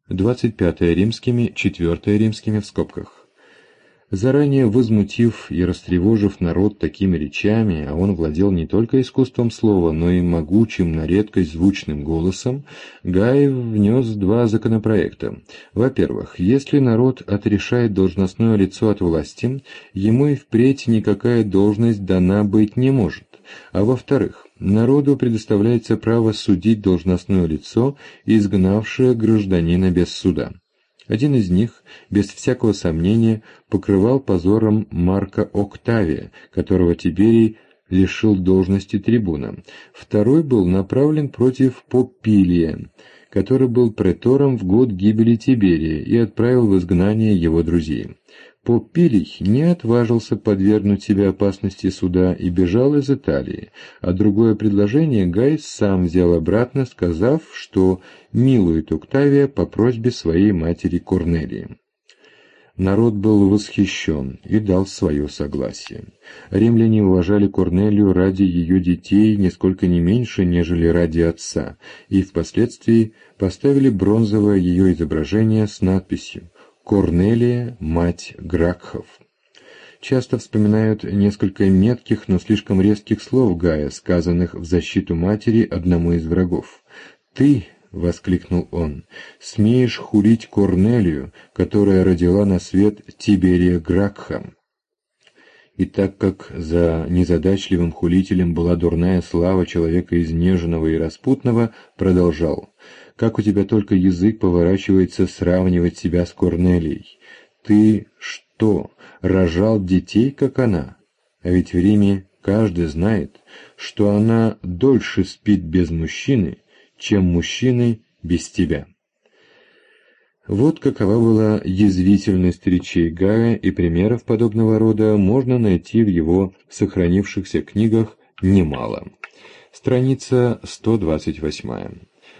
25 римскими, 4 римскими в скобках. Заранее возмутив и растревожив народ такими речами, а он владел не только искусством слова, но и могучим на редкость звучным голосом, Гай внес два законопроекта. Во-первых, если народ отрешает должностное лицо от власти, ему и впредь никакая должность дана быть не может. А во-вторых, народу предоставляется право судить должностное лицо, изгнавшее гражданина без суда. Один из них, без всякого сомнения, покрывал позором Марка Октавия, которого Тиберий лишил должности трибуна. Второй был направлен против Попилия, который был претором в год гибели Тиберия и отправил в изгнание его друзей. Попилий не отважился подвергнуть себя опасности суда и бежал из Италии, а другое предложение Гай сам взял обратно, сказав, что милует Октавия по просьбе своей матери Корнелии. Народ был восхищен и дал свое согласие. Римляне уважали Корнелию ради ее детей нисколько не меньше, нежели ради отца, и впоследствии поставили бронзовое ее изображение с надписью «Корнелия, мать Гракхов». Часто вспоминают несколько метких, но слишком резких слов Гая, сказанных в защиту матери одному из врагов. «Ты, — воскликнул он, — смеешь хулить Корнелию, которая родила на свет Тиберия Гракха». И так как за незадачливым хулителем была дурная слава человека изнеженного и распутного, продолжал: «Как у тебя только язык поворачивается сравнивать себя с Корнелией? Ты что, рожал детей, как она? А ведь в Риме каждый знает, что она дольше спит без мужчины, чем мужчины без тебя». Вот какова была язвительность речей Гая, и примеров подобного рода можно найти в его сохранившихся книгах немало. Страница 128.